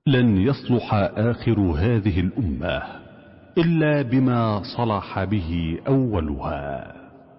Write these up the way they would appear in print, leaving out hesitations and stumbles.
لن يصلح آخر هذه الأمة إلا بما صلح به أولها.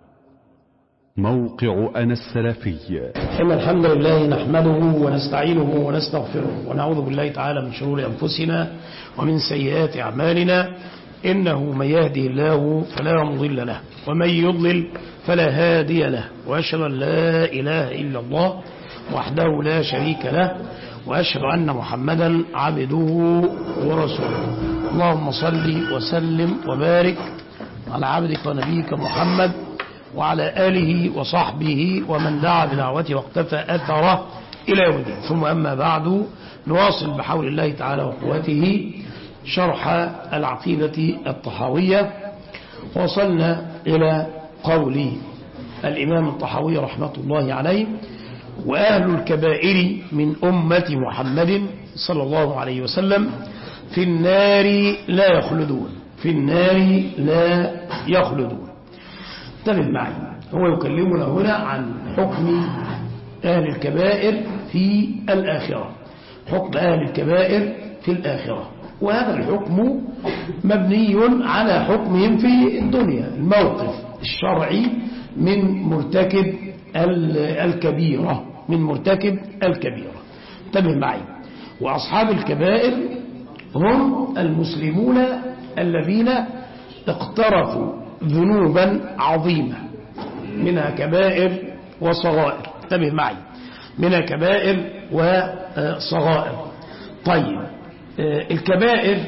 موقع أنا السلفي. إن الحمد لله نحمده ونستعينه ونستغفره ونعوذ بالله تعالى من شرور أنفسنا ومن سيئات أعمالنا، إنه من يهده الله فلا مضل له ومن يضلل فلا هادي له، وأشهد أن لا إله إلا الله وحده لا شريك له، وأشهد أن محمدا عبده ورسوله. اللهم صل وسلم وبارك على عبدك ونبيك محمد وعلى آله وصحبه ومن دعا بدعوته واقتفى أثره إلى يوم الدين. ثم أما بعد، نواصل بحول الله تعالى وقوته شرح العقيدة الطحاوية. وصلنا إلى قول الإمام الطحاوي رحمة الله عليه: وأهل الكبائر من أمة محمد صلى الله عليه وسلم في النار لا يخلدون، في النار لا يخلدون. انتبه معي، هو يكلمنا هنا عن حكم أهل الكبائر في الآخرة، حكم أهل الكبائر في الآخرة، وهذا الحكم مبني على حكمهم في الدنيا، الموقف الشرعي من مرتكب الكبيرة، من مرتكب الكبيرة. انتبه معي، وأصحاب الكبائر هم المسلمون الذين اقترفوا ذنوبا عظيمة، منها كبائر وصغائر. انتبه معي، منها كبائر وصغائر. طيب، الكبائر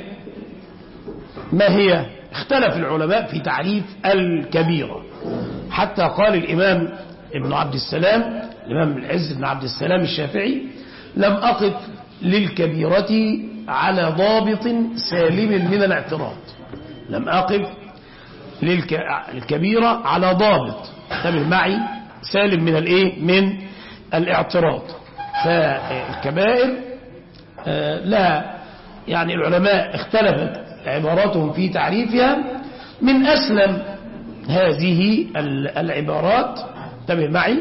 ما هي؟ اختلف العلماء في تعريف الكبيرة، حتى قال الإمام ابن عبد السلام، الإمام العز بن عبد السلام الشافعي: لم أقف للكبيرة على ضابط سالم من الاعتراض. لم أقف للكبيرة على ضابط، انتبه معي، سالم من الايه؟ من الاعتراض. فالكبائر لها يعني العلماء اختلفت عباراتهم في تعريفها. من أسلم هذه العبارات، انتبه معي،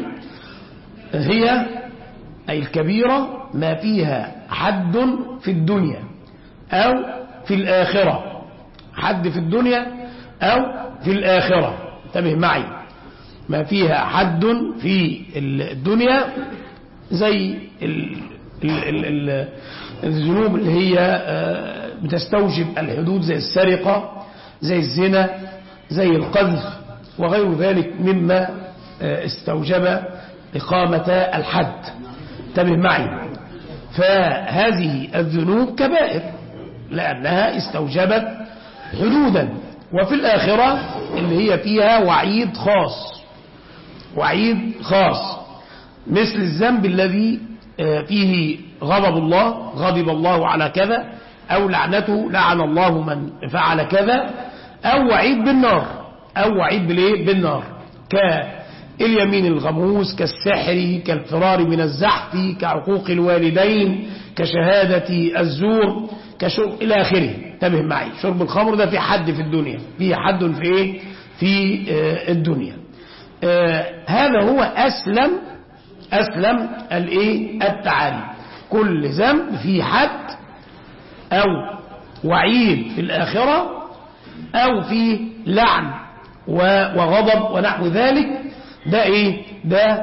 هي أي الكبيرة ما فيها حد في الدنيا أو في الآخرة، حد في الدنيا أو في الآخرة. انتبه معي، ما فيها حد في الدنيا زي الذنوب اللي هي بتستوجب الحدود، زي السرقة، زي الزنا، زي القذف وغير ذلك مما استوجب إقامة الحد. انتبه معي، فهذه الذنوب كبائر لأنها استوجبت حدودا. وفي الآخرة اللي هي فيها وعيد خاص، وعيد خاص، مثل الذنب الذي فيه غضب الله، غضب الله على كذا، أو لعنته، لعن الله من فعل كذا، أو وعيد بالنار، أو وعيد بالنار، كاليمين الغموس، كالسحر، كالفرار من الزحف، كعقوق الوالدين، كشهادة الزور، كشرب إلى آخره. انتبه معي، شرب الخمر ده في حد في الدنيا، فيه حد في إيه؟ في الدنيا. هذا هو أسلم الإيه؟ التعالي. كل ذنب فيه حد أو وعيد في الآخرة، أو فيه لعن وغضب ونحو ذلك. ده إيه؟ ده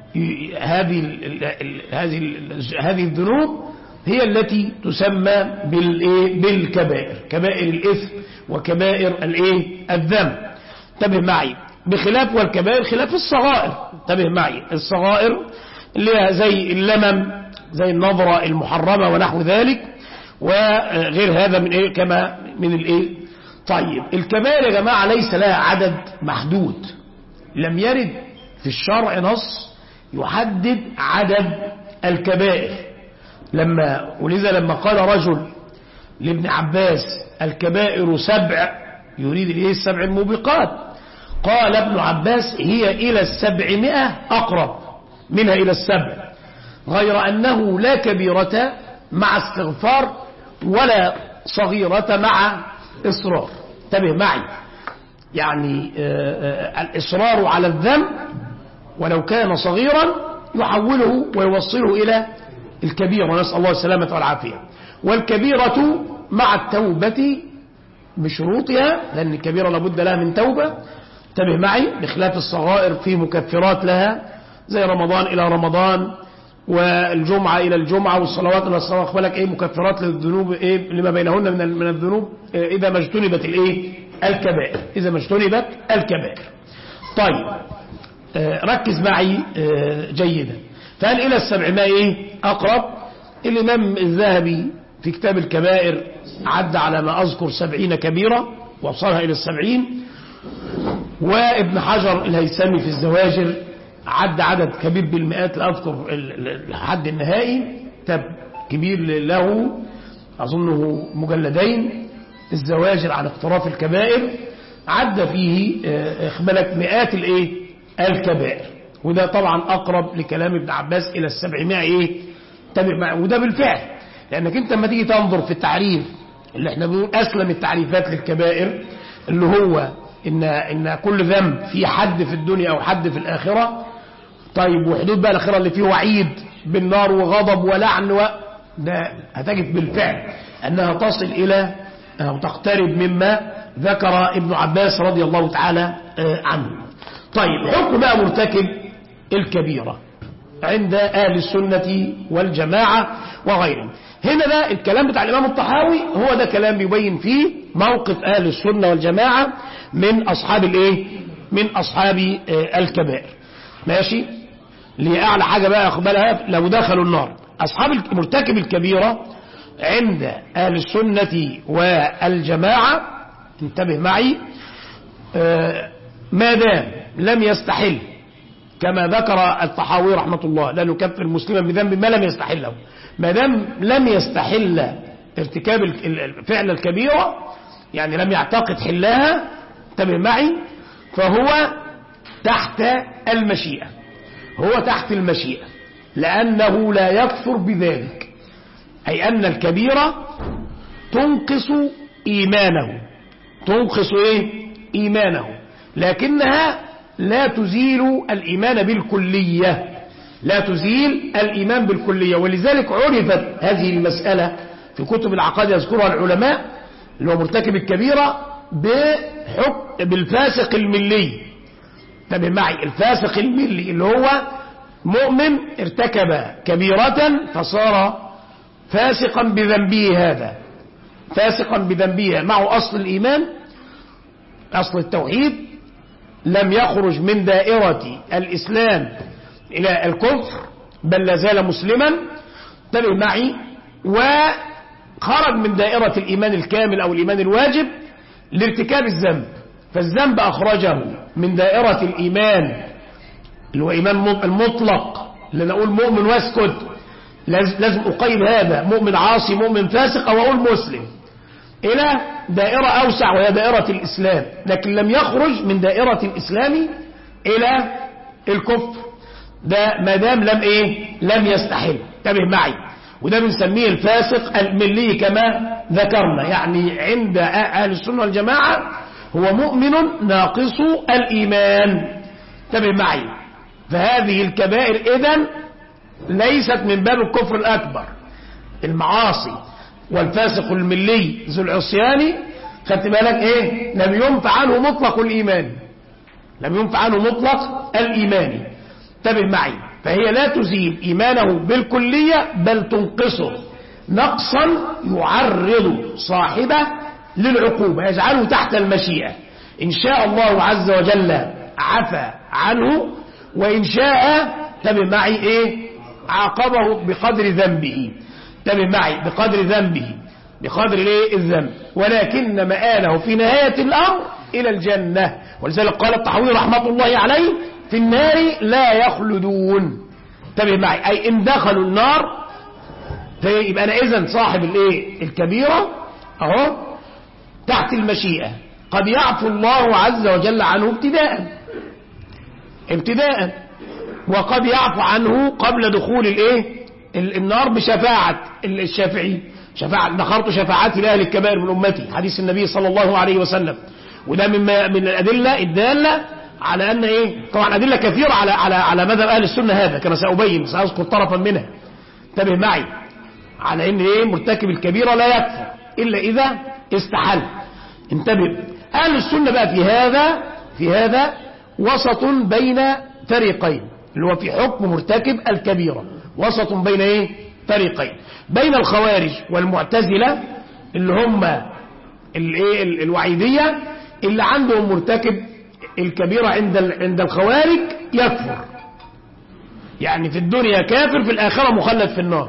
هذه الذنوب هي التي تسمى بالكبائر، كبائر الإثم وكبائر الذنب. انتبه معي، بخلاف والكبائر خلاف الصغائر. انتبه معي، الصغائر اللي هي زي اللمم، زي النظرة المحرمة ونحو ذلك، وغير هذا من ايه؟ كما من الايه؟ طيب، الكبائر يا جماعة ليس لها عدد محدود، لم يرد في الشرع نص يحدد عدد الكبائر. ولذا لما قال رجل لابن عباس: الكبائر 7، يريد الايه؟ 7 الموبقات. قال ابن عباس: هي إلى 700 أقرب منها إلى 7، غير أنه لا كبيرة مع استغفار ولا صغيرة مع إصرار. انتبه معي، يعني الإصرار على الذنب ولو كان صغيرا يحوله ويوصله الكبيرة، نسأل الله السلامة والعافية. والكبيرة مع التوبة بشروطها، لأن الكبيرة لابد لها من توبة، انتبه معي، بخلاف الصغائر في مكفرات لها زي رمضان إلى رمضان والجمعة إلى الجمعة والصلوات إلى الصلوات، أخبرك مكفرات للذنوب لما بينهن من الذنوب إذا ما اجتنبت الكبائر، إذا ما اجتنبت الكبائر. طيب ركز معي جيدا. فهل إلى السبع ما أقرب؟ الإمام الذهبي في كتاب الكبائر عد على ما أذكر 70 كبيرة وصلها إلى 70، وابن حجر الهيثمي في الزواجر عد عدد كبير بالمئات، لا أذكر الحد النهائي، كتاب كبير له أظنه مجلدين، الزواجر عن اقتراف الكبائر، عد فيه اخبالك مئات الكبائر، وده طبعا أقرب لكلام ابن عباس إلى 700 تابع معه. وده بالفعل، لأنك أنت لما تيجي تنظر في التعريف اللي احنا بنقول أسلم التعريفات للكبائر، اللي هو إن كل ذنب في حد في الدنيا أو حد في الآخرة. طيب وحدود بقى الآخرة اللي فيه وعيد بالنار وغضب ولعن ده هتجد بالفعل أنها تصل إلى أو تقترب مما ذكر ابن عباس رضي الله تعالى عنه. طيب حكم بقى مرتكب الكبيرة عند أهل السنة والجماعة وغيرهم. هنا ده الكلام بتاع الإمام الطحاوي، هو ده كلام بيبين فيه موقف أهل السنة والجماعة من أصحاب من أصحاب الكبائر. ماشي، اللي أعلى حاجة بقى أقبلها لو دخلوا النار. أصحاب مرتكب الكبيرة عند أهل السنة والجماعة، انتبه معي، ما دام لم يستحل كما ذكر الطحاوي رحمة الله، لا نكفر مسلما بذنب ما لم يستحله، ما دام لم يستحل ارتكاب فعل الكبيرة، يعني لم يعتقد حلها، انتبه معي، فهو تحت المشيئة، هو تحت المشيئة، لأنه لا يكفر بذلك، أي أن الكبيرة تنقص إيمانه، تنقص إيمانه، لكنها لا تزيل الإيمان بالكلية، لا تزيل الإيمان بالكلية. ولذلك عرفت هذه المسألة في كتب العقائد يذكرها العلماء، اللي هو مرتكب الكبيرة بحكم بالفاسق الملي. انتبه معي، الفاسق الملي اللي هو مؤمن ارتكب كبيرة فصار فاسقا بذنبه، هذا فاسقا بذنبه معه أصل الإيمان، أصل التوحيد، لم يخرج من دائرة الإسلام إلى الكفر، بل لازال مسلما، انتبه معي، وخرج من دائرة الإيمان الكامل أو الإيمان الواجب لارتكاب الذنب، فالذنب أخرجه من دائرة الإيمان اللي هو إيمان المطلق، اللي نقول مؤمن واسكت، لازم أقيد هذا مؤمن عاصي مؤمن فاسق أو أقول مسلم، إلى دائرة أوسع وهي دائرة الإسلام، لكن لم يخرج من دائرة الإسلام إلى الكفر، ده ما دام لم يستحل، انتبه معي، وده بنسميه الفاسق الملي كما ذكرنا، يعني عند أهل السنة والجماعة هو مؤمن ناقص الإيمان، انتبه معي. فهذه الكبائر إذن ليست من باب الكفر الأكبر، المعاصي والفاسق الملي ذو العصيان، خدت بالك لم ينفع عنه مطلق الإيمان، لم ينفع عنه مطلق الإيمان، انتبه معي، فهي لا تزيل إيمانه بالكلية بل تنقصه نقصا يعرض صاحبه للعقوبة، يجعله تحت المشيئة، إن شاء الله عز وجل عفى عنه، وإن شاء انتبه معي عاقبه بقدر ذنبه، انتبه معي، بقدر ذنبه، بقدر الذنب، ولكن مآله في نهاية الأمر إلى الجنة. ولذلك قال الطحاوي رحمة الله عليه في النار لا يخلدون، انتبه معي، أي إن دخلوا النار فيبقى أنا إذن صاحب الكبيرة أهو تحت المشيئة، قد يعفو الله عز وجل عنه ابتداء، وقد يعفو عنه قبل دخول النار بشفاعة الشافعي، ذكرت شفاعات لأهل الكبائر من أمتي، حديث النبي صلى الله عليه وسلم، وده من الأدلة الدالة على أن طبعا أدلة كثيرة على مذهب أهل السنة هذا كما سأبين، سأذكر طرفا منها، انتبه معي على ان ايه مرتكب الكبيرة لا يكفر الا اذا استحل. انتبه. اهل السنة بقى في هذا وسط بين فريقين، اللي هو في حكم مرتكب الكبيرة وسط بين ايه فريقين، بين الخوارج والمعتزلة اللي هم الوعيدية اللي عندهم مرتكب الكبيرة عند الخوارج يكفر، يعني في الدنيا كافر في الآخرة مخلد في النار،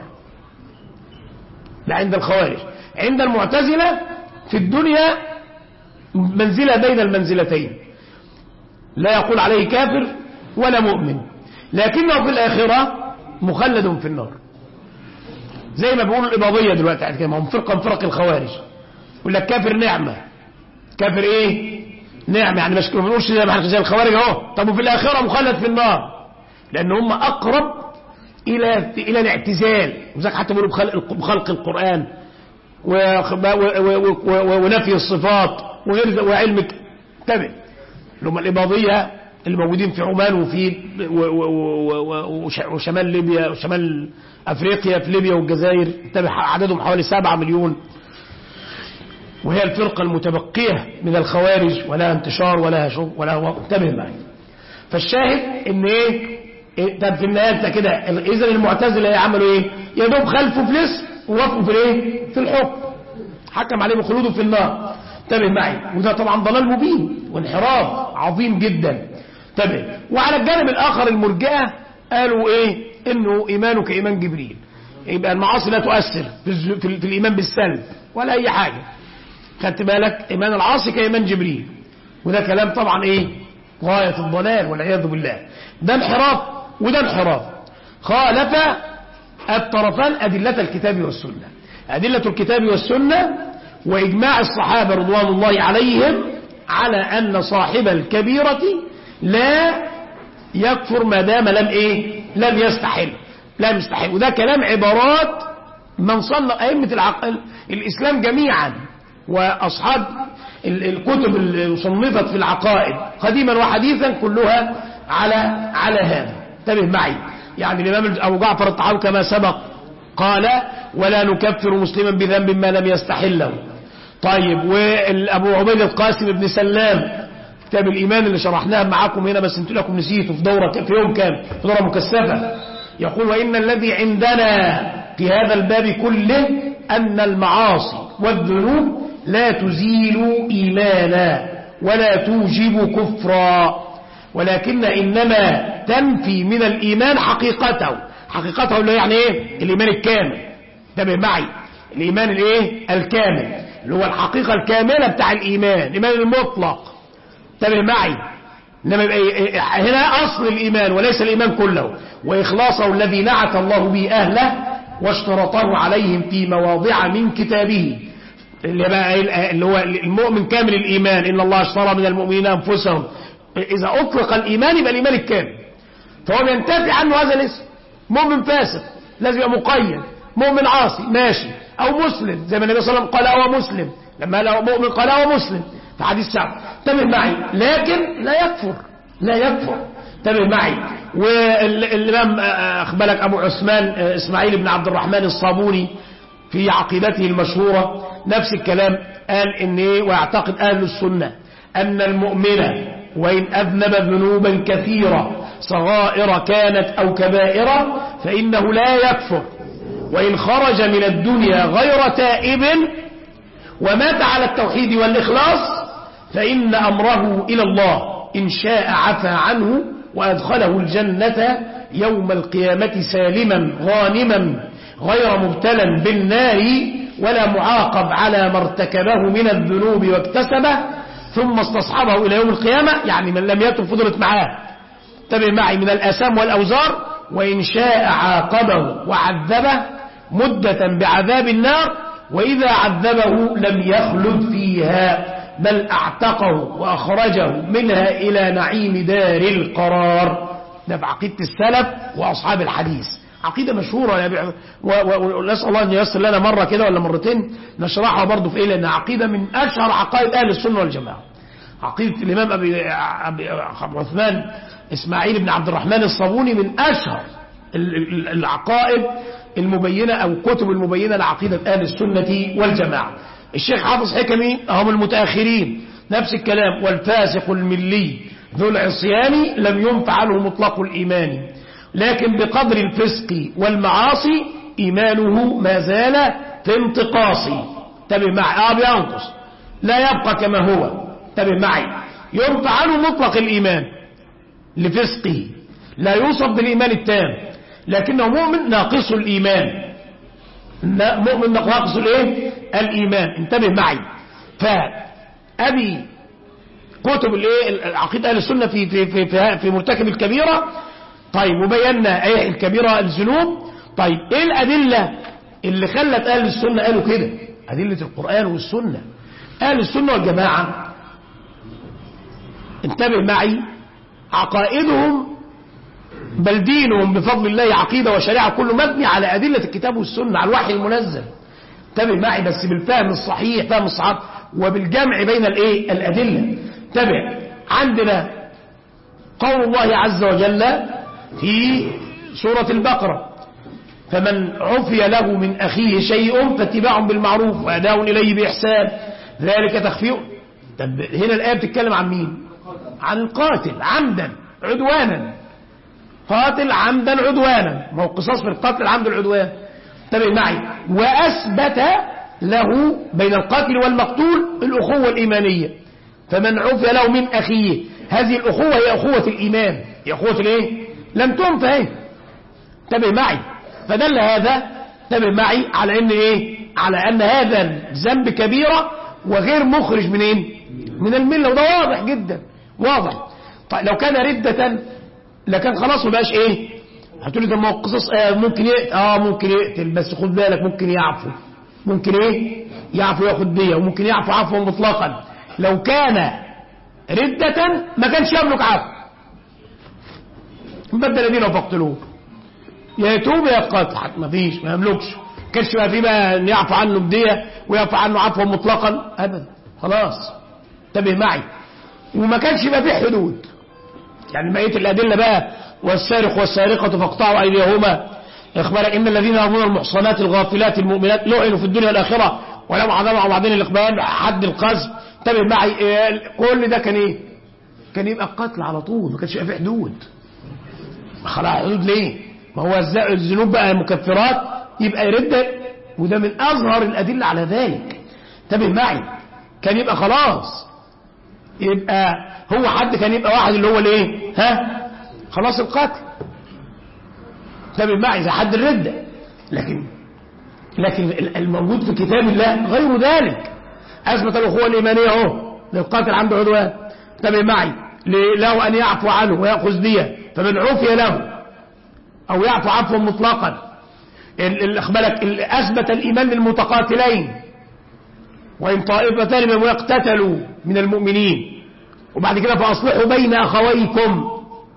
ده عند الخوارج. عند المعتزلة في الدنيا منزلة بين المنزلتين، لا يقول عليه كافر ولا مؤمن، لكنه في الآخرة مخلد في النار، زي ما بيقولوا الإباضية دلوقتي، هم فرقة من فرق الخوارج، يقول لك كافر نعمة، كافر ايه نعمة، يعني مش ما بنقولش زي الخوارج اهو، طب وفي الآخرة مخلد في النار، لأن هم أقرب إلى الاعتزال، وذلك حتى بيقولوا بخلق القرآن ونفي الصفات وعلم. انتبه، اللي هم الإباضية اللي موجودين في عمان وفي وشمال ليبيا وشمال أفريقيا، في ليبيا والجزائر، انتبه عددهم حوالي 7 مليون، وهي الفرقة المتبقية من الخوارج، ولا انتشار ولا انتبه معي. فالشاهد ان ايه طب في النهاية انت كده اذا المعتزلة يعملوا ايه؟ يا دوب خلفوا في الاسم ووافقوا في الايه في الحكم، حكم عليه بخلوده في النار. انتبه معي، وده طبعا ضلال مبين وانحراف عظيم جدا. انتبه. وعلى الجانب الاخر المرجئة قالوا ايه؟ انه ايمانه كايمان جبريل، يبقى المعاصي لا تؤثر في الايمان بالسلب ولا اي حاجة، خدت بالك؟ ايمان العاصي كايمان جبريل، وده كلام طبعا ايه غاية الضلال والعياذ بالله. ده انحراف وده انحراف، خالف الطرفان أدلة الكتاب والسنة، أدلة الكتاب والسنة وإجماع الصحابة رضوان الله عليهم على أن صاحب الكبيرة لا يكفر ما دام لم يستحل، لم يستحل. وده كلام عبارات من صنف أئمة الإسلام جميعا وأصحاب الكتب اللي صنفت في العقائد قديما وحديثا كلها على هذا. انتبه معي، يعني الإمام أبو جعفر الطحاوي كما سبق قال ولا نكفر مسلما بذنب ما لم يستحله. طيب، وأبو عبيد القاسم بن سلام كتاب الإيمان اللي شرحناه معاكم هنا بس انتوا لكم نسيته في يوم كام في دورة مكثفة، يقول وإن الذي عندنا في هذا الباب كله أن المعاصي والذنوب لا تزيل إيمانا ولا توجب كفرا، ولكن إنما تنفي من الإيمان حقيقته اللي يعني إيه الإيمان الكامل. انتبه معي، الإيمان الكامل اللي هو الحقيقة الكاملة بتاع الإيمان المطلق. انتبه معي، إنما هنا أصل الإيمان وليس الإيمان كله، وإخلاصه الذي نعت الله به أهله واشترطه عليهم في مواضع من كتابه، اللي هو المؤمن كامل الإيمان، إن الله اشترى من المؤمنين أنفسهم. إذا أطلق الإيمان يبقى الإيمان الكامل، فهو ينتفي عنه هذا الاسم. مؤمن فاسق لازم يبقى مقيد، مؤمن عاصي ماشي، أو مسلم زي ما النبي صلى الله عليه وسلم قال هو مسلم، لما قال مؤمن قال هو مسلم في حديث سعد. انتبه معي، لكن لا يكفر. انتبه معي. والإمام أخبرك أبو عثمان إسماعيل بن عبد الرحمن الصابوني في عقيدته المشهورة نفس الكلام، قال ويعتقد أهل السنة أن المؤمن وإن أذنب ذنوبا كثيرة صغائر كانت أو كبائر فإنه لا يكفر، وإن خرج من الدنيا غير تائب ومات على التوحيد والإخلاص فإن أمره إلى الله، إن شاء عفى عنه وأدخله الجنة يوم القيامة سالما غانما غير مبتلا بالنار ولا معاقب على ما ارتكبه من الذنوب واكتسبه ثم استصحبه إلى يوم القيامة، يعني من لم يتب فضلت معاه. انتبه معي، من الآثام والأوزار، وإن شاء عاقبه وعذبه مدة بعذاب النار، وإذا عذبه لم يخلد فيها بل اعتقه وأخرجه منها إلى نعيم دار القرار. ده بعقيدة السلف وأصحاب الحديث، عقيدة مشهورة، ونسأل الله أن ييسر لنا مرة كده ولا مرتين نشرحها برضو في لأنها عقيدة من أشهر عقائد أهل السنة والجماعة. عقيدة الإمام أبي عثمان إسماعيل بن عبد الرحمن الصابوني من أشهر العقائد المبينة أو كتب المبينة لعقيدة أهل السنة والجماعة. الشيخ حافظ حكمي هم المتأخرين نفس الكلام، والفاسق الملي ذو العصيان لم ينفع عنه مطلق الإيمان، لكن بقدر الفسق والمعاصي إيمانه ما زال في انتقاص. انتبه معي، بينقص لا يبقى كما هو. انتبه معي، ينفع عنه مطلق الإيمان لفسقه، لا يوصف بالإيمان التام، لكنه مؤمن ناقص الإيمان، مؤمن ناقص الايه؟ الإيمان. انتبه معي. فأبي كتب الايه عقيدة أهل السنة في مرتكب الكبيرة. طيب وبينا ايه الكبيرة؟ الذنوب. طيب ايه الأدلة اللي خلت أهل السنة قالوا كده؟ أدلة القرآن والسنة. أهل السنة والجماعة انتبه معي، عقائدهم بل دينهم بفضل الله عقيدة وشريعة كله مبني على أدلة الكتاب والسنة، على الوحي المنزل. انتبه معي بس بالفهم الصحيح، فهم الصحابة، وبالجمع بين الايه الأدلة. انتبه، عندنا قول الله عز وجل في سورة البقرة: فمن عفي له من أخيه شيء فاتباع بالمعروف وأداء إليه بإحسان ذلك تخفيف. طب هنا الآية بتتكلم عن مين؟ عن القاتل عمدا عدوانا، قاتل عمدا عدوانا، ما هو قصاص في القتل العمد العدوان. انتبه معي، وأثبت له بين القاتل والمقتول الأخوة الإيمانية. فمن عفي له من أخيه، هذه الأخوة هي أخوة الإيمان، هي أخوة الإيه؟ لم تنفى. انتبه معي، فدل هذا انتبه معي على ان ايه؟ على ان هذا الذنب كبيرة وغير مخرج منين؟ من الملة، وده واضح جدا، واضح. طيب لو كان ردة لكان خلاص ما بقاش ايه؟ هتقول لي طب ما هو القصص ممكن يقتل، ممكن يقتل، بس خد بالك ممكن يعفو، ممكن ايه؟ يعفو ياخد دية، وممكن يعفو عفوا مطلقا. لو كان ردة ما كانش يملك عفو، مبدل دينه فاقتلوه، يا يتوب يا يقاتل، ما فيش، ما يملكش. كانش بقى فيه بقى ان يعفو عنه بدية ويعفو عنه عفوا مطلقا ابدا، خلاص. انتبه معي، وما كانش بقى فيه حدود. يعني بقيه الادله بقى: والسارق والسارقه فاقطعوا ايديهما، اخبارك ان الذين يرمون المحصنات الغافلات المؤمنات لعنوا في الدنيا والاخره ولهم عذاب وبعدين الاقبال حد القذف. انتبه معي، كل ده كان ايه؟ كان يبقى القتل على طول، ما كانش يبقى فيه حدود. خلاص حدود ليه؟ ما هو الذنوب بقى مكفرات، يبقى يرد، وده من أظهر الأدلة على ذلك. انتبه معي، كان يبقى خلاص، يبقى هو حد كان يبقى واحد اللي هو الايه؟ خلاص القتل. انتبه معي، زي حد الردة. لكن الموجود في كتاب الله غير ذلك. أثبت الأخوة الإيمانية اهو للقاتل عنده عدوان. انتبه معي، له أن يعفو عنه ويأخذ دية، فمن عفي له أو يعفو عفوا مطلقا. بالك أثبت الإيمان للمتقاتلين، وإن طائفتان منهم يقتتلوا من المؤمنين، وبعد كده فأصلحوا بين أخويكم.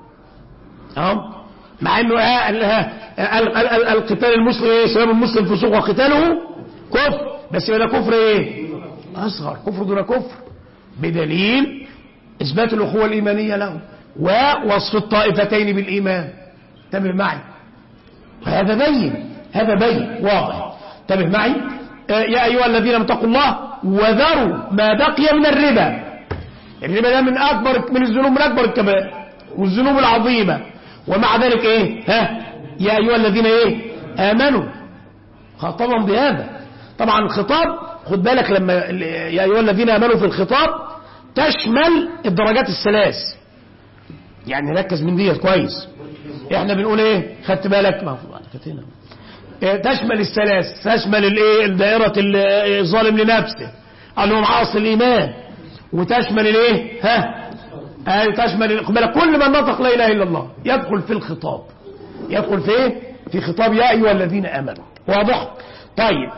مع أنه القتال المسلم إيه؟ سلام المسلم فسوق وقتاله كفر، بس هذا كفر إيه؟ أصغر، كفر دون كفر، بدليل إثبات الأخوة الإيمانية له ووصف الطائفتين بالإيمان. انتبه معي، هذا بين واضح. انتبه معي، يا أيها الذين اتقوا الله وذروا ما بقي من الربا. الربا ده من الذنوب، من أكبر الكبائر والذنوب العظيمة، ومع ذلك ايه؟ يا أيها الذين ايه؟ آمنوا، خاطبهم بهذا. طبعا الخطاب خد بالك، لما يا أيها الذين آمنوا في الخطاب تشمل الدرجات الثلاث، يعني ركز من دي كويس. احنا بنقول ايه؟ خدت بالك؟ ما تشمل الثلاث، تشمل الايه؟ الدائرة الظالم لنفسه اللي هو عاصي الإيمان، وتشمل الايه؟ تشمل بالك كل من نطق لا إله إلا الله يدخل في الخطاب، يدخل في ايه؟ في خطاب يا أيها الذين آمنوا. واضح؟ طيب،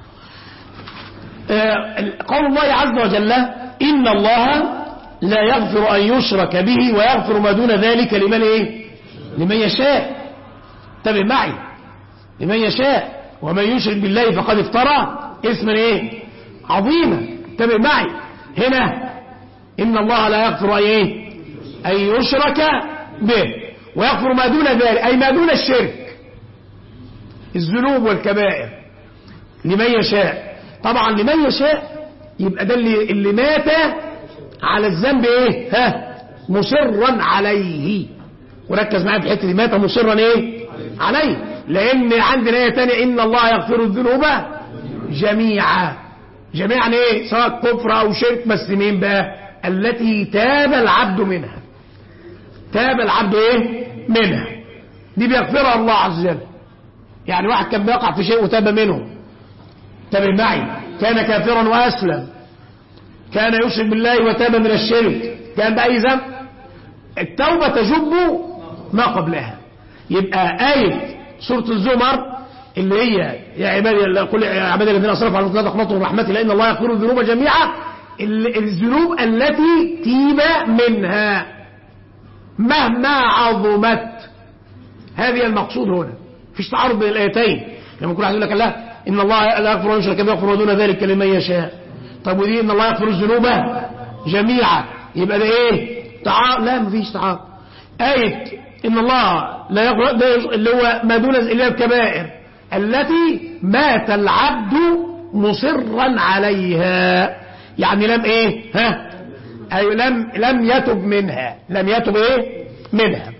قول الله عز وجل: إن الله لا يغفر أن يشرك به ويغفر ما دون ذلك لمن ايه؟ لمن يشاء. انتبه معي، لمن يشاء، ومن يشرك بالله فقد افترى اسما ايه؟ عظيما. انتبه معي، هنا إن الله لا يغفر ايه؟ أن يشرك به ويغفر ما دون ذلك، أي ما دون الشرك. الذنوب والكبائر لمن يشاء. طبعا لمن يشاء يبقى ده اللي مات على الذنب ايه؟ مصرا عليه. وركز معايا في الحته دي، مات مصرا ايه؟ عليه. لان عندنا ايه تانية؟ ان الله يغفر الذنوب جميعا. جميعا ايه؟ سواء كفر او شرك، بس مين بقى؟ التي تاب العبد منها. تاب العبد ايه؟ منها. دي بيغفرها الله عز وجل. يعني واحد كان بيقع في شيء وتاب منه، تابع معي، كان كافرا واسلم، كان يشرك بالله وتاب من الشرك، كان بأي ذنب، التوبة تجب ما قبلها. يبقى آية سورة الزمر اللي هي يا عبادي الذين اسرفوا على لا تقنطوا من رحمة الله إن الله يغفر الذنوب جميعا، الذنوب التي تيب منها مهما عظمت. هذه المقصود هنا، فيش تعارض بين الآيتين. لما كل واحد يقول لك لا إن الله لا يغفر ويشرك به ويغفر دون ذلك لمن يشاء، طب ودي إن الله يغفر الذنوب جميعا، يبقى ده إيه؟ تعارض؟ لا، مفيش تعارض. آية إن الله لا يغفر اللي هو ما دون اللي هي الكبائر التي مات العبد مصرا عليها، يعني لم إيه؟ أي لم يتب منها، لم يتب إيه؟ منها.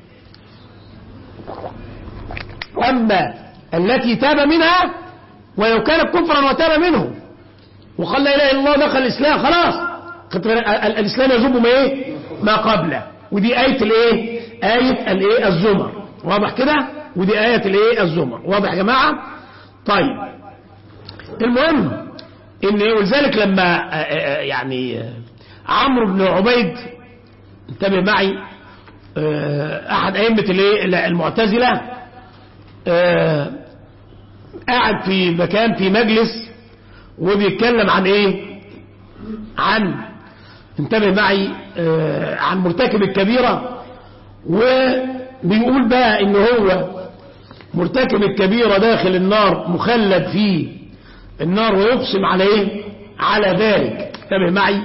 أما التي تاب منها ولو كانت كفرا وتاب منه وقال لا إله إلا الله دخل الإسلام، خلاص الإسلام يجب ما إيه؟ ما قبله. ودي آية الإيه؟ آية الإيه؟ الزمر. واضح كده؟ ودي آية الإيه؟ الزمر. واضح يا جماعة؟ طيب، المهم إن ولذلك لما يعني عمرو بن عبيد، انتبه معي، أحد أئمة المعتزلة، قاعد في مكان في مجلس وبيتكلم عن ايه؟ عن، انتبه معي، عن مرتكب الكبيرة، وبيقول بقى ان هو مرتكب الكبيرة داخل النار مخلد في النار ويقسم على ايه؟ على ذلك. انتبه معي،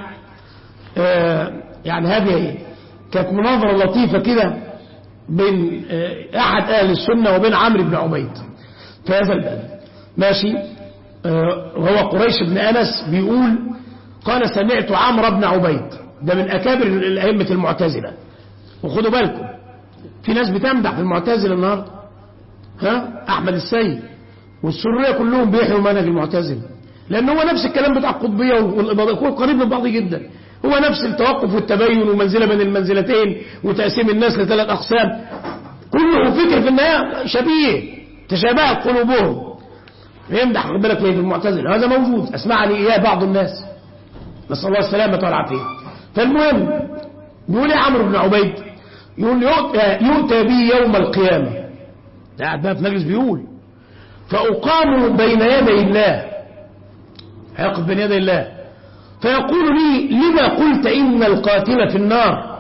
يعني هذه كانت مناظرة لطيفة كده بين احد اهل السنة وبين عمرو بن عبيد في هذا الباب. ماشي، وهو قريش بن انس بيقول قال سمعت عمرو بن عبيد، ده من اكابر الائمة المعتزلة. وخدوا بالكم في ناس بتمدح في المعتزلة النهارده، احمد السيد والسرية كلهم بيحيوا منهج المعتزلة، لان هو نفس الكلام بتاع القطبية والإباضية، قريب من بعض جدا. هو نفس التوقف والتبين ومنزلة بين المنزلتين وتقسيم الناس لثلاث أقسام، كله فكر في النهاية شبيه، تشابهت قلوبهم. يمدح خد بالك في المعتزلة، هذا موجود، أسمعني إياه بعض الناس، نسأل الله السلامة والعافية. فالمهم بيقول يا عمرو بن عبيد، يقول يؤتى بي يوم القيامة، قاعد بقى في مجلس بيقول فأقام بين يدي الله، هيقف بين يدي الله، فيقول لي لما قلت إن القاتل في النار؟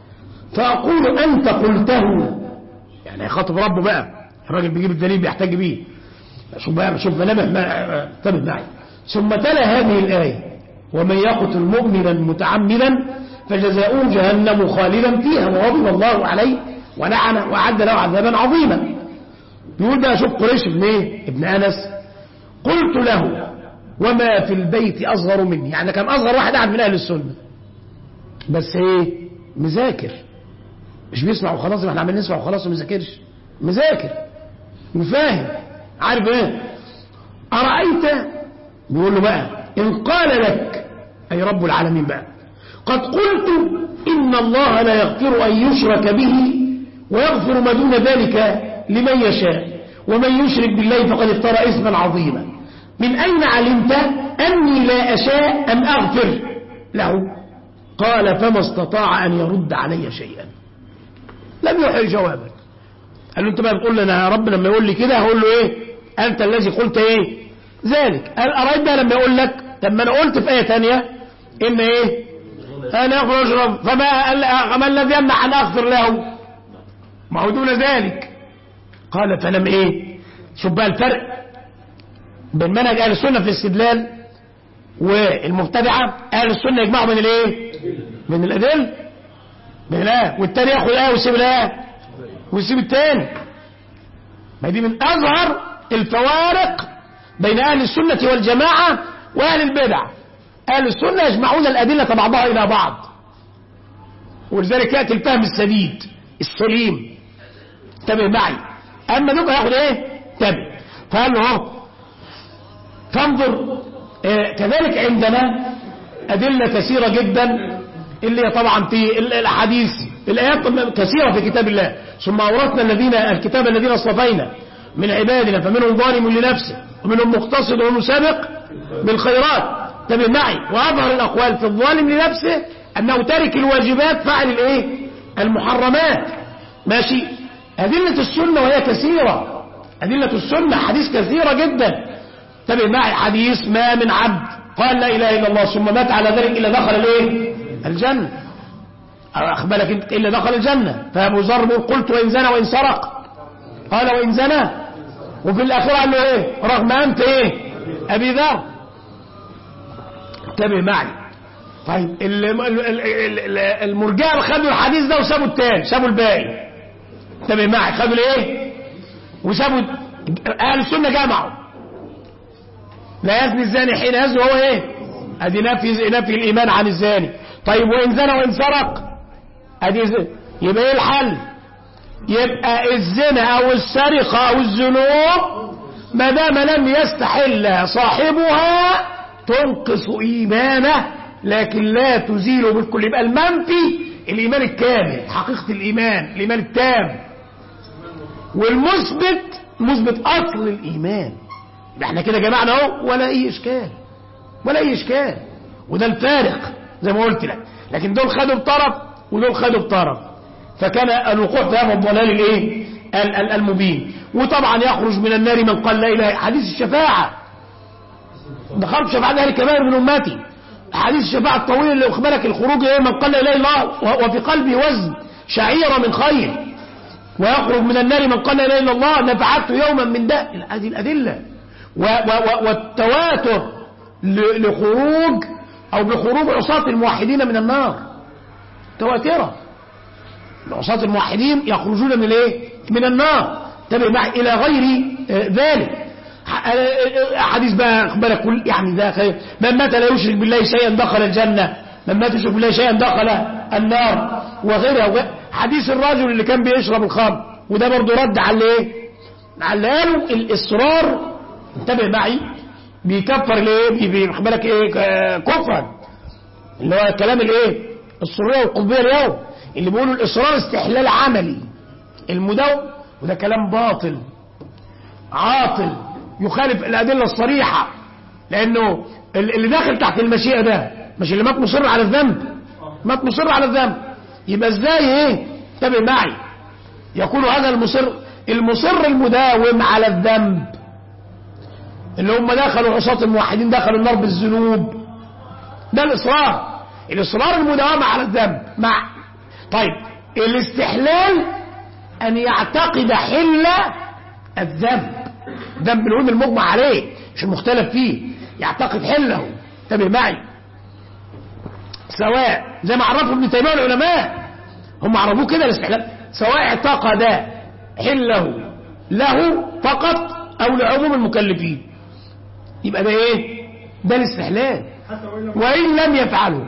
فأقول أنت قلته. يعني هيخاطب ربه بقى، الراجل بيجيب الدليل بيحتاج بيه. شوف بقى، شوف ملامح، انتبه معي. ثم تلا هذه الآية ومن يقتل مؤمنا متعمدا فجزاؤه جهنم خالدا فيها وغضب الله عليه ولعنه وأعد له عذابا عظيما. يقول بقى شوف قريش ابن ايه؟ ابن أنس، قلت له وما في البيت أصغر مني، يعني كان أصغر واحد قاعد من أهل السنة، بس ايه؟ مذاكر، مش بيسمع وخلاص، ما احنا عمالين نسمع وخلاص وما مذاكرش، مذاكر وفاهم، عارف ايه؟ أرأيت، بيقول له بقى إن قال لك أي رب العالمين بقى قد قلت إن الله لا يغفر أن يشرك به ويغفر ما دون ذلك لمن يشاء ومن يشرك بالله فقد افترى إثما عظيما، من أين علمت أني لا أشاء أن أغفر له؟ قال فما استطاع أن يرد علي شيئا، لم يحل جوابا. قال له أنت بقى بتقول لنا يا رب لما يقول لي كده هقول له إيه؟ أنت الذي قلت إيه؟ ذلك. قال أرأيت بقى لما يقول لك، لما أنا قلت في آية ثانية إن إيه؟ أنا أغفر أشرب، فما الذي يمنع أن أغفر له؟ ما هو دون ذلك. قال فلم إيه؟ شوف بقى الفرق بين منهج أهل السنة في الاستدلال والمبتدعة. أهل السنة يجمعوا بين الإيه؟ من الأدلة، من الآية، والتاني يأخذ الآية ويسيب الآية ويسيب التاني. ما دي من أظهر الفوارق بين أهل السنة والجماعة وأهل البدع. أهل السنة يجمعون الأدلة بعضها إلى بعض، ولذلك يأتي الفهم السديد السليم. انتبه معي. أما نبقى ياخد إيه؟ انتبه. فقال له فانظر. كذلك عندنا أدلة كثيرة جدا، اللي هي طبعا في الأحاديث، الآيات كثيرة في كتاب الله. ثم أورثنا الكتاب الذين اصطفينا من عبادنا فمنهم ظالم لنفسه ومنهم مقتصد ومنهم سابق بالخيرات. انتبه معي. وأظهر الأقوال في الظالم لنفسه أنه تارك الواجبات فعل الإيه؟ المحرمات. ماشي. أدلة السنة وهي كثيرة، أدلة السنة حديث كثيرة جدا. انتبه معي. حديث ما من عبد قال لا إله إلا الله ثم مات على ذلك إلا دخل الإيه؟ الجنة. أخبرك أنت إلا دخل الجنة. فأبو ذر قلت وإن زنى وإن سرق، قال وإن زنى، وفي الآخرة قال له إيه؟ رغم أنت إيه؟ أبي ذر. انتبه معي. طيب المرجئة خدوا الحديث ده وسابوا التاني، سابوا الباقي. انتبه معي. خدوا الايه وسابوا. اهل السنه جمعوا لا يزني الزاني حين يزني، هو ايه؟ ادي نفي الايمان عن الزاني. طيب وان زنى وان سرق، ادي يبقى ايه الحل؟ يبقى الزنا او السرقه او الذنوب ما دام لم يستحل صاحبها تنقص ايمانه لكن لا تزيله بالكل. يبقى المنفي الايمان الكامل، حقيقه الايمان التام، والمثبت مثبت اصل الايمان. احنا كده جمعنا اهو ولا اي اشكال. وده الفارق زي ما قلت لك. لكن دول خدوا بطرف ودول خدوا بطرف، فكان الوقوع في هذا الضلال الايه؟ المبين. وطبعا يخرج من النار من قال لا اله. حديث الشفاعه، دخلت شفاعه اهل كبائر من امتي. حديث الشفاعه الطويل اللي اخبرك الخروج ايه؟ من قال لا اله الا الله وفي قلبه وزن شعيره من خير، ويخرج من النار من قال لا اله الا الله نفعته يوما من ده. هذه الادله. والتواتر لخروج او بخروج عصاة الموحدين من النار تواترة. عصاة الموحدين يخرجون من الايه؟ من النار. انتبه معي. الى غير ذلك حديث بقى اخبارك كل يعني ده خير. من مات لا يشرك بالله شيئا دخل الجنه، من مات يشرك بالله شيئا دخل النار، وغيرها. حديث الرجل اللي كان بيشرب الخمر، وده برضه رد على ايه؟ على قالوا الاصرار. انتبه معي. بيكفر الايه؟ بيخبرك ايه؟ كفرا، اللي هو الكلام الايه؟ السريه والقطبيه اليوم اللي بيقولوا الاصرار استحلال عملي المداوم، وده كلام باطل عاطل يخالف الادله الصريحه. لانه اللي داخل تحت المشيئه ده مش اللي مات مصر على الذنب، مات مصر على الذنب. يبقى ازاي ايه؟ انتبه معي. يكون هذا المصر المداوم على الذنب، اللي هم دخلوا عصاة الموحدين دخلوا النار بالذنوب، ده الإصرار المداومة على الذنب. طيب الاستحلال أن يعتقد حل الذنب، ذنب العلم المجمع عليه مش المختلف فيه، يعتقد حله. انتبه معي. سواء زي ما عرفوا ابن تيمية العلماء، هم عرفوه كده الاستحلال، سواء اعتقد حله له فقط أو لعموم المكلفين، يبقى ده ايه؟ ده الاستحلال. وإن لم يفعله،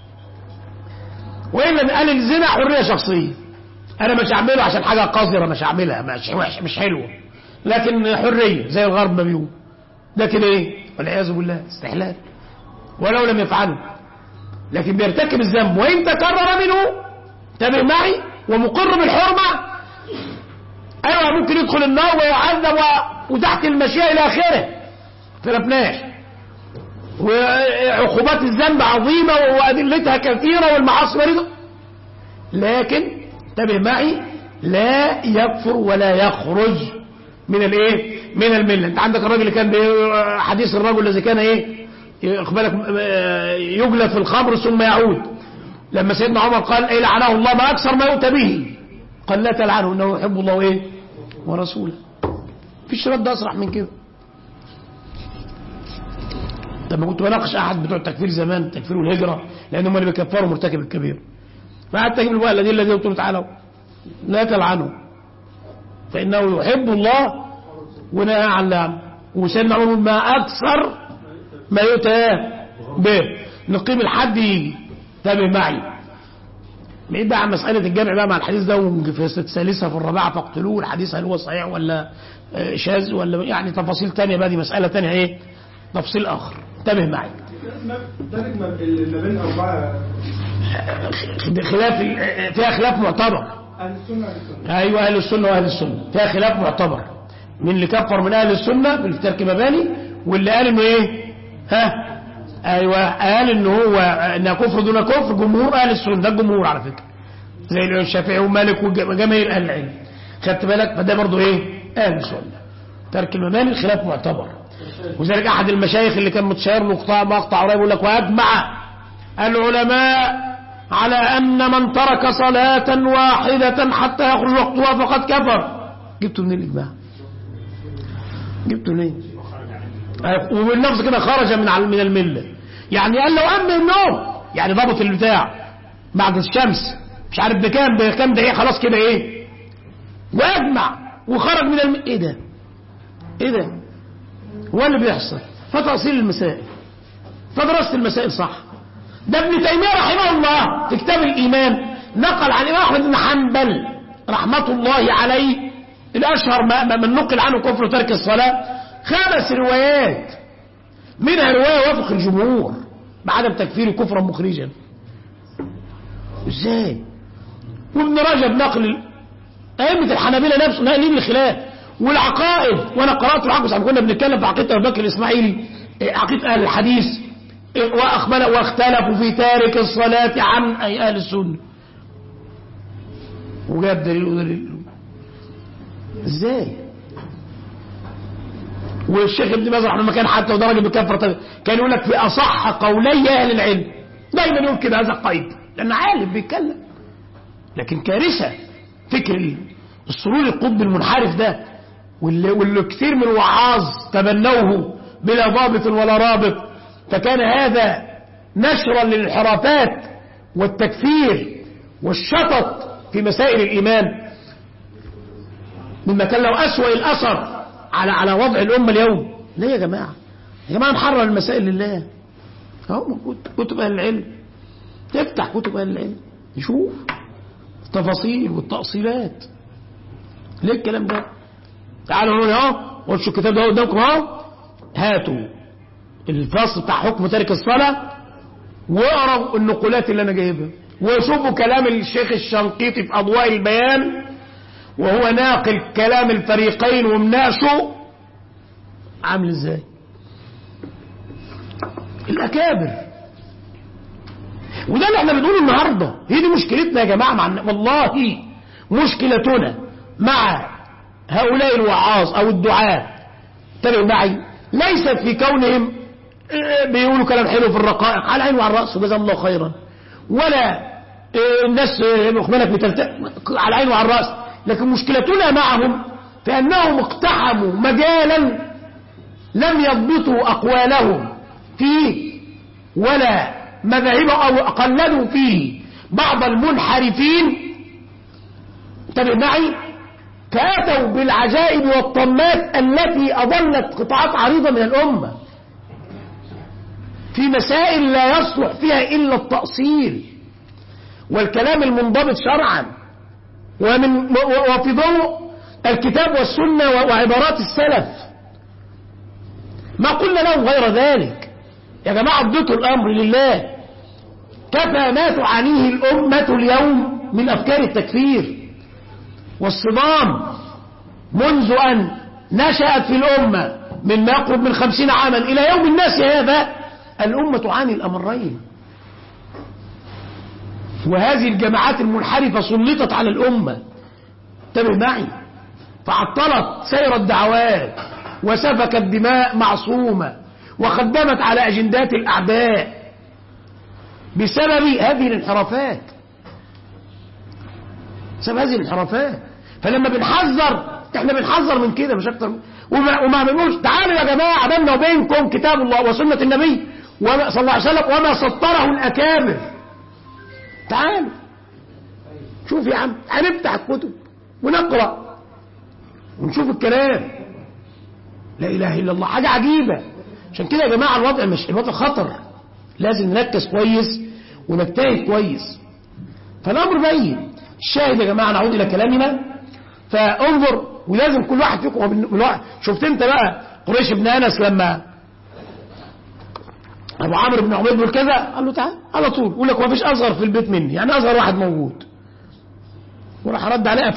وإن لم قال الزنا حرية شخصية، أنا مش هعمله عشان حاجة قذرة، مش هعملها، مش حلوة، لكن حرية زي الغرب ما بيقول، ده كده ايه؟ والعياذ بالله استحلال. ولو لم يفعله لكن بيرتكب الذنب وإن تكرر منه، انتبه معي، ومقر بالحرمة، أيوة ممكن يدخل النار ويعذب وتحت المشيئة إلى آخره، اختلفناش. وعقوبات الذنب عظيمة وأدلتها كثيرة والمعاصي مريضة، لكن انتبه معي لا يكفر ولا يخرج من الايه؟ من الملة. انت عندك الراجل اللي كان حديث الرجل الذي كان ايه؟ اخبارك يجلد في الخمر ثم يعود، لما سيدنا عمر قال ايه لعنه الله ما اكثر ما يؤتى به، قال لا تلعنه انه يحب الله ايه؟ ورسوله. فيش رد اسرع من كده. لما كنت بناقش احد بتوع التكفير زمان، التكفير والهجره، لان هم اللي بيكفروا مرتكب الكبير، فقعدت اجيب له الادله دي، قلت له تعالوا لا تلعنه فانه يحب الله ونهى عن لعن. وسيدنا عمر ما أكثر ما يؤتى به نقيم الحد يجي. انتبه معي بعيد بقى عن مسألة الجمع بقى مع الحديث ده وفي الثالثة في الرابعة فاقتلوه. الحديث هل هو صحيح ولا شاذ ولا يعني تفاصيل تانية بقى، دي مسألة تانية ايه تفصيل آخر. انتبه معي. ما بين أربعة خلاف فيها خلاف معتبر. أهل السنة أيوة أهل السنة وأهل السنة فيها خلاف معتبر. من اللي كفر من أهل السنة بالترك مباني، واللي قال إنه إيه أيوة قال إنه هو إنه كفر دون كفر جمهور أهل السنة. ده الجمهور على فكرة زي الشافعي ومالك وجماهير أهل العلم. خدت بالك؟ فده برضه إيه أهل السنة. ترك المباني الخلاف معتبر. وذلك أحد المشايخ اللي كان متشاير له مقطع قريب يقول لك وأجمع العلماء على أن من ترك صلاة واحدة حتى يخرج وقتها فقد كفر. جبته منين الإجماع؟ جبته منين؟ وبالنفس كده خرج من الملة. يعني قال لو أمن النوم يعني ضبط البتاع بعد الشمس مش عارف بكام دقيقة خلاص كده إيه وأجمع وخرج من الملة. إيه ده هو اللي بيحصل. فتأصيل المسائل فدرست المسائل صح. ده ابن تيمية رحمه الله في كتاب الإيمان نقل عن الإمام أحمد بن حنبل رحمة الله عليه الأشهر من نقل عنه كفر ترك الصلاة 5 روايات، منها رواية وافق الجمهور بعدم تكفير كفرا مخرجا. ازاي؟ وابن رجب نقل أئمة الحنابلة نفسه ناقلين الخلاف والعقائد. وانا قرأت العقائد عشان كنا بنتكلم في عقيدة أبو بكر الإسماعيلي عقيدة أهل الحديث واختلفوا في تارك الصلاة عن أي أهل السنة وجاب دليل ازاي. والشيخ ابن باز رحمه الله كان حتى ودرجه بكفر كان يقول لك في أصح قولي أهل العلم دايما يقول كده هذا قيد لأن عالم بيتكلم. لكن كارثة فكر السرور القطب المنحرف ده واللي كثير من الوعاظ تبنوه بلا ضابط ولا رابط. فكان هذا نشرا للانحرافات والتكفير والشطط في مسائل الإيمان مما كان له أسوأ الأثر على وضع الأمة اليوم. ليه يا جماعة نحرر المسائل لله. اهو موجود كتب أهل العلم. تفتح كتب أهل العلم نشوف التفاصيل والتأصيلات. ليه الكلام ده؟ تعالوا هنا اهو وشوا الكتاب ده قدامكم اهو هاتوا الفصل بتاع حكم تارك الصلاة واقروا النقولات اللي انا جايبها وشوفوا كلام الشيخ الشنقيطي في أضواء البيان وهو ناقل كلام الفريقين ومناقشه عامل ازاي. الأكابر. وده اللي احنا بنقوله النهاردة. هي دي مشكلتنا يا جماعة والله مشكلتنا مع هؤلاء الوعاظ او الدعاة. تابعوا معي ليست في كونهم بيقولوا كلام حلو في الرقائق على العين وعلى الرأس وجزاهم الله خيرا، ولا الناس مخمنك على العين وعلى الرأس. لكن مشكلتنا معهم في أنهم اقتحموا مجالا لم يضبطوا أقوالهم فيه ولا مذاهب أو قلدوا فيه بعض المنحرفين. تابع معي فأتوا بالعجائب والطمات التي أضلت قطاعات عريضة من الأمة في مسائل لا يصلح فيها إلا التأصيل والكلام المنضبط شرعا وفي ضوء الكتاب والسنة وعبارات السلف. ما قلنا لهم غير ذلك. يا جماعة اديتوا الأمر لله. كفى ما تعانيه الأمة اليوم من أفكار التكفير والصدام منذ أن نشأت في الأمة من ما يقرب من 50 عاما إلى يوم الناس هذا. الأمة تعاني الأمرين. وهذه الجماعات المنحرفة سلطت على الأمة. انتبه معي فعطلت سير الدعوات وسفكت دماء معصومة وخدمت على أجندات الأعداء بسبب هذه الانحرافات. بسبب هذه الانحرافات. فلما بنحذر احنا بنحذر من كده مش اكتر. وما بنقولش تعالوا يا جماعة بيننا وبينكم كتاب الله وسنة النبي صلى الله عليه وسلم وما سطره الأكابر. تعالوا شوف يا عم هنفتح الكتب ونقرأ ونشوف الكلام لا إله إلا الله، حاجة عجيبة. عشان كده يا جماعة الوضع مش الوضع خطر، لازم نركز كويس ونجتهد كويس. فالأمر باين. الشاهد يا جماعة نعود إلى كلامنا، فانظر، ولازم كل واحد فيكم شفت انت بقى قريش بن أنس لما أبو عمرو بن عبيد بن كذا قال له تعال على طول، يقول لك ما فيش أصغر في البيت مني، يعني أصغر واحد موجود، وراح رد عليه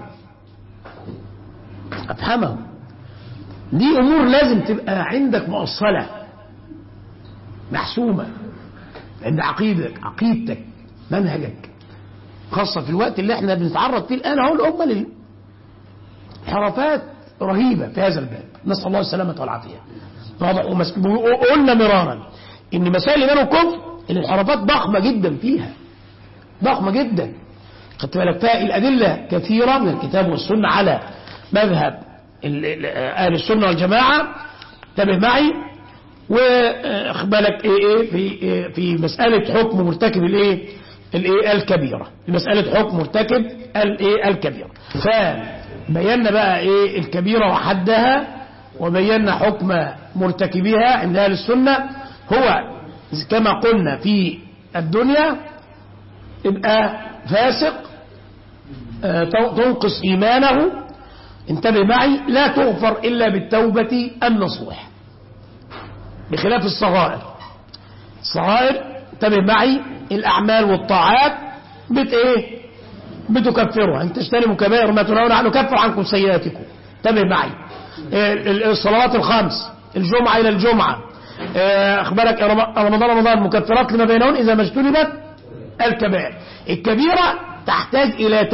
أفهمه. دي أمور لازم تبقى عندك مؤصلة محسومة عند عقيدتك منهجك، خاصة في الوقت اللي احنا بنتعرض فيه الآن اهو الأمة للحرفات رهيبة في هذا الباب، نسأل الله السلامة والعافية. قلنا مرارا إن مسائل الإيمان والكفر الانحرافات ضخمة جدا فيها، ضخمة جدا. خدت بالك فيها الأدلة كثيرة من الكتاب والسنة على مذهب أهل السنة والجماعة. انتبه معي، واخبالك في مسألة حكم مرتكب الكبيرة، في مسألة حكم مرتكب الكبيرة. فبينا بقى الكبيرة وحدها، وبينا حكم مرتكبها عند أهل السنة. هو كما قلنا في الدنيا يبقى فاسق تنقص إيمانه، انتبه معي، لا تغفر إلا بالتوبة النصوح، بخلاف الصغائر. انتبه معي، الأعمال والطاعات بتكفرها، ان تجتنبوا كبائر ما تنهون عنه نكفر عنكم سيئاتكم. انتبه معي، الصلوات الخمس، الجمعة إلى الجمعة، أخبرك رمضان مكفرات لما بينهن إذا ما اجتنبت الكبائر. الكبيرة تحتاج إلى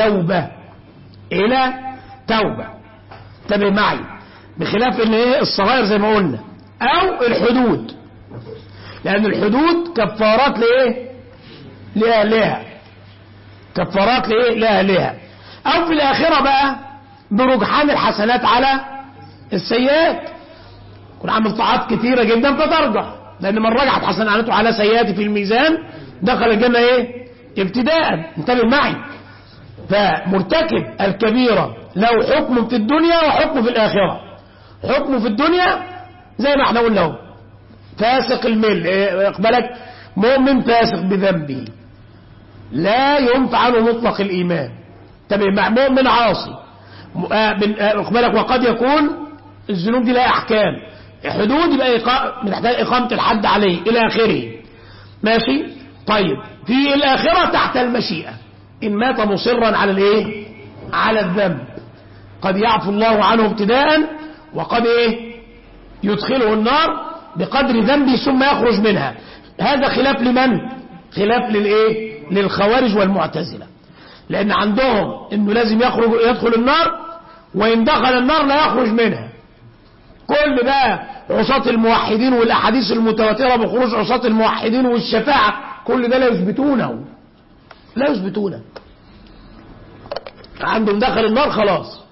توبة، انتبه معي، بخلاف الصغائر زي ما قلنا، أو الحدود، لأن الحدود كفارات لأهلها، كفارات لأهلها. أو في الآخرة بقى برجحان الحسنات على السيئات، كن عامل طاعات كثيرة جدا فترجح، لأن من رجحت حسناته على سيئاته في الميزان دخل الجنة ابتداء. انتبه معي، فمرتكب الكبيرة له حكم في الدنيا وحكم في الآخرة. حكم في الدنيا زي ما احنا قلنا، فاسق المل، اقبلك مؤمن فاسق بذنبه لا ينفع عنه مطلق الإيمان. انتبه مع مؤمن عاصي اقبلك، وقد يكون الذنوب دي لها أحكام حدود، يبقى محتاج إقامة الحد عليه إلى آخره. ماشي، طيب في الآخرة تحت المشيئة، إن مات مصرا على الذنب قد يعفو الله عنه ابتداء، وقد يدخله النار بقدر ذنبه ثم يخرج منها. هذا خلاف لمن؟ خلاف للخوارج والمعتزلة، لأن عندهم إنه لازم يدخل النار، وإن دخل النار لا يخرج منها. كل بقى عصاة الموحدين والأحاديث المتواترة بخروج عصاة الموحدين والشفاعة، كل ده لا يثبتونه. عندهم دخل النار خلاص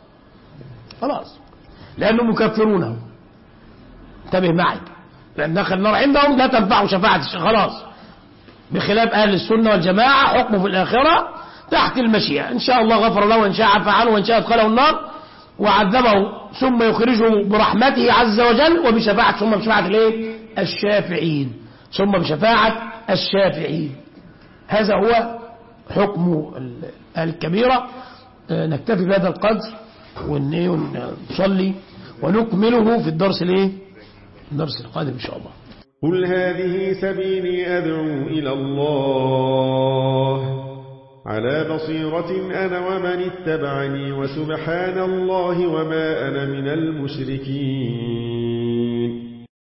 لأنهم مكفرونه. انتبه معي، لأن دخل النار عندهم لا تنفع شفاعة خلاص، بخلاف أهل السنة والجماعة حكمه في الآخرة تحت المشيئة، إن شاء الله غفر له، وإن شاء عفى عنه، وإن شاء أدخله النار وعذبه ثم يخرجه برحمته عز وجل وبشفاعة، ثم بشفاعة الشافعين، ثم بشفاعة الشافعين. هذا هو حكم الكبيرة. نكتفي بهذا القدر ونصلي ونكمله في الدرس القادم إن شاء الله. قل هذه سبيلي أدعو إلى الله على بصيرة أنا ومن اتبعني، وسبحان الله وما أنا من المشركين.